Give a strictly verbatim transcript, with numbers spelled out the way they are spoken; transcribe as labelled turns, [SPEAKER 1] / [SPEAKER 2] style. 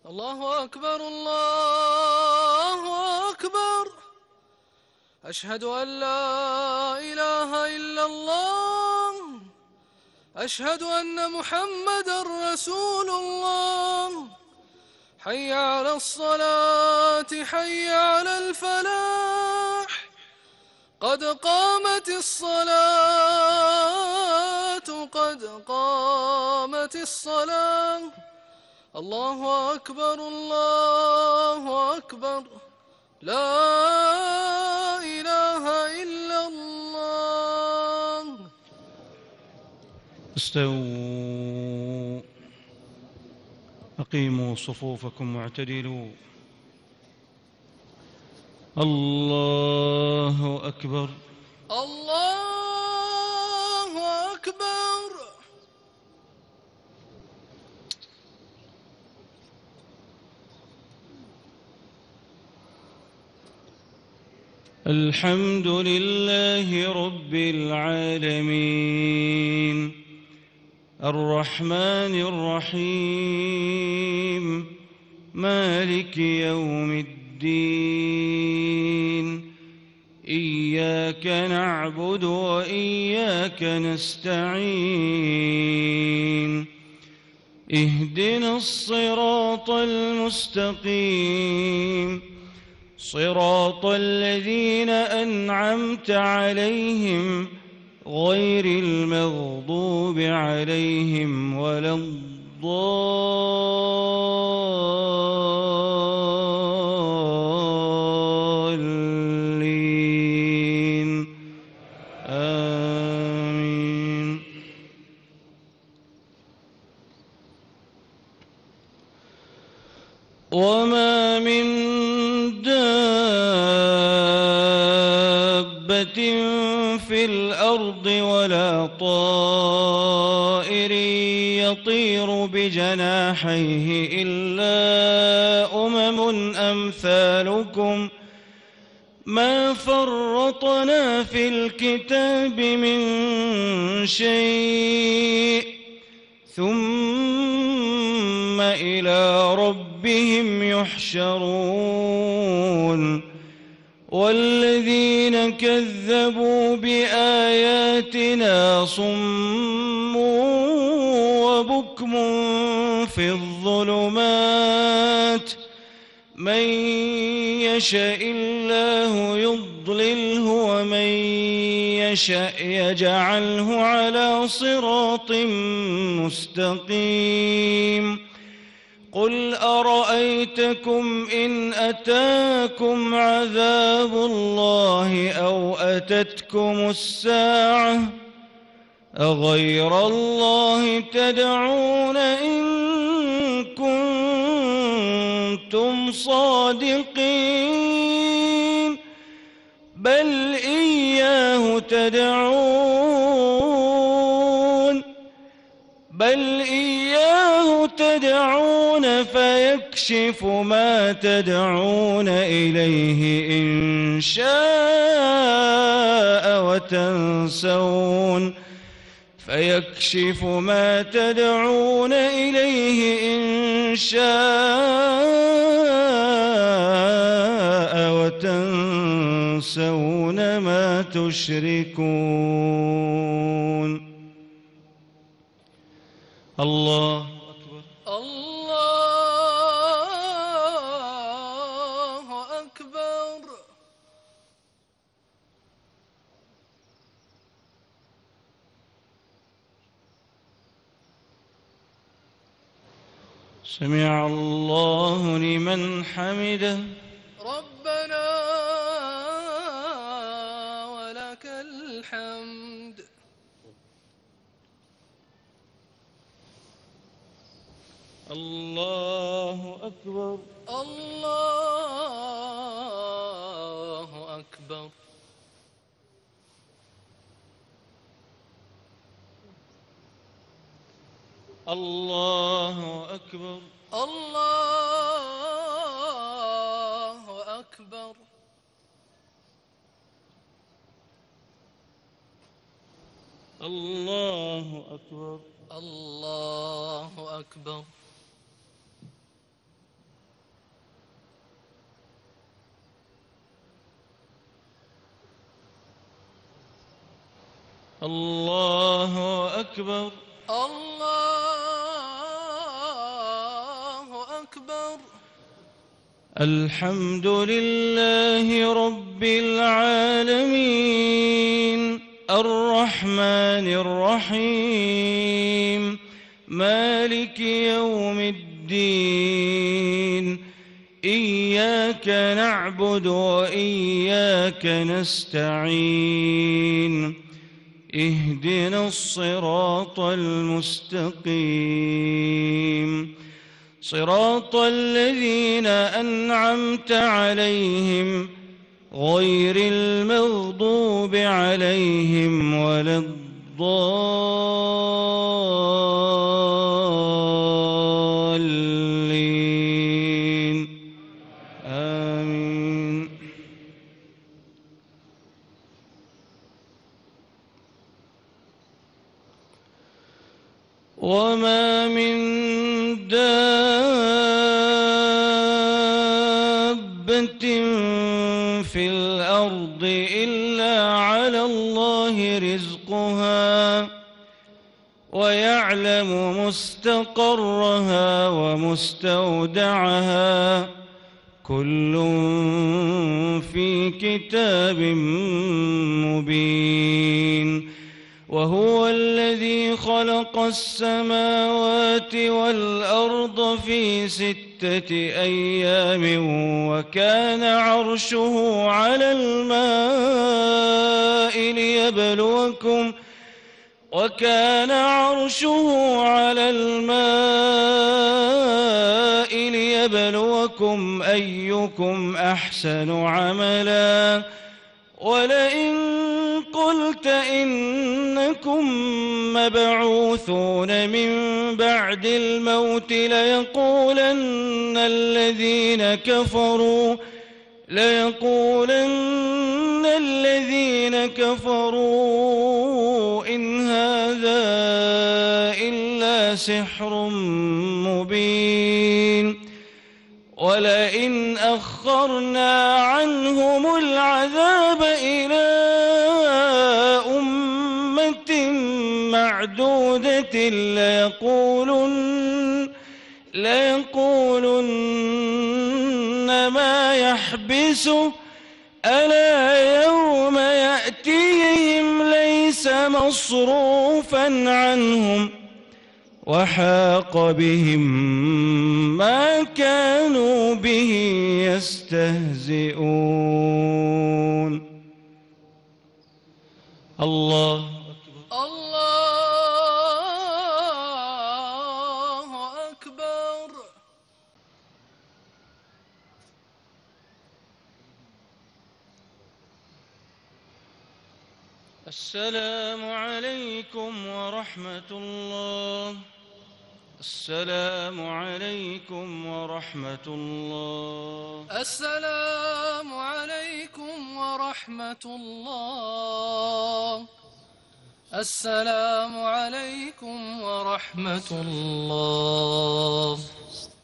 [SPEAKER 1] الله أكبر الله أكبر. أشهد أن لا إله إلا الله. أشهد أن محمدًا رسول الله. حي على الصلاة حي على الفلاح. قد قامت الصلاة قد قامت الصلاة. الله أكبر الله أكبر. لا إله إلا الله.
[SPEAKER 2] استووا، أقيموا صفوفكم واعتدلوا. الله أكبر
[SPEAKER 1] الله أكبر.
[SPEAKER 2] الحمد لله رب العالمين، الرحمن الرحيم، مالك يوم الدين. إياك نعبد وإياك نستعين. اهدنا الصراط المستقيم، صراط الذين أنعمت عليهم غير المغضوب عليهم ولا الضالين. آمين. وما من دابة في الأرض ولا طائر يطير بجناحيه إلا أمم أمثالكم ما فرطنا في الكتاب من شيء ثم إلى ربهم يحشرون. والذين كذبوا بآياتنا صم وبكم في الظلمات. من يشاء الله يضلله ومن يشاء يجعله على صراط مستقيم. قل أرأيتكم إن أتاكم عذاب الله أو أتتكم الساعة أغير الله تدعون إن كنتم صادقين بل إياه تدعون بل إياه تدعون فيكشف ما تدعون إليه إن شاء وتنسون فيكشف ما تدعون إليه إن شاء وتنسون ما تشركون. الله أكبر
[SPEAKER 1] الله أكبر.
[SPEAKER 2] سمع الله لمن حمده.
[SPEAKER 1] ربنا ولك الحمد.
[SPEAKER 2] الله أكبر
[SPEAKER 1] الله أكبر.
[SPEAKER 2] الله أكبر
[SPEAKER 1] الله أكبر.
[SPEAKER 2] الله أكبر
[SPEAKER 1] الله أكبر.
[SPEAKER 2] الله أكبر.
[SPEAKER 1] الله أكبر.
[SPEAKER 2] الحمد لله رب العالمين الرحمن الرحيم مالك يوم الدين إياك نعبد وإياك نستعين اهدنا الصراط المستقيم صراط الذين أنعمت عليهم غير المغضوب عليهم ولا الضالين آمين. وما من دابة في الأرض إلا على الله رزقها ويعلم مستقرها ومستودعها كل في كتاب مبين. وهو الذي خلق السماوات والأرض في ستة أيام وكان عرشه على الماء ليبلوكم وكان عرشه على الماء ليبلوكم أيكم أحسن عملا. ولئن قلت إنكم مبعوثون من بعد الموت ليقولن الذين كفروا ليقولن الذين كفروا إن هذا إلا سحر مبين. ولئن أخرنا عنهم العذاب إلى أمة معدودة ليقولن ليقولن ما يحبسه ألا يوم يأتيهم ليس مصروفا عنهم وحاق بهم ما كانوا به يستهزئون. الله أكبر.
[SPEAKER 1] الله أكبر.
[SPEAKER 2] السلام عليكم ورحمة الله. السلام عليكم ورحمة الله.
[SPEAKER 1] السلام عليكم ورحمة الله. السلام عليكم ورحمة الله.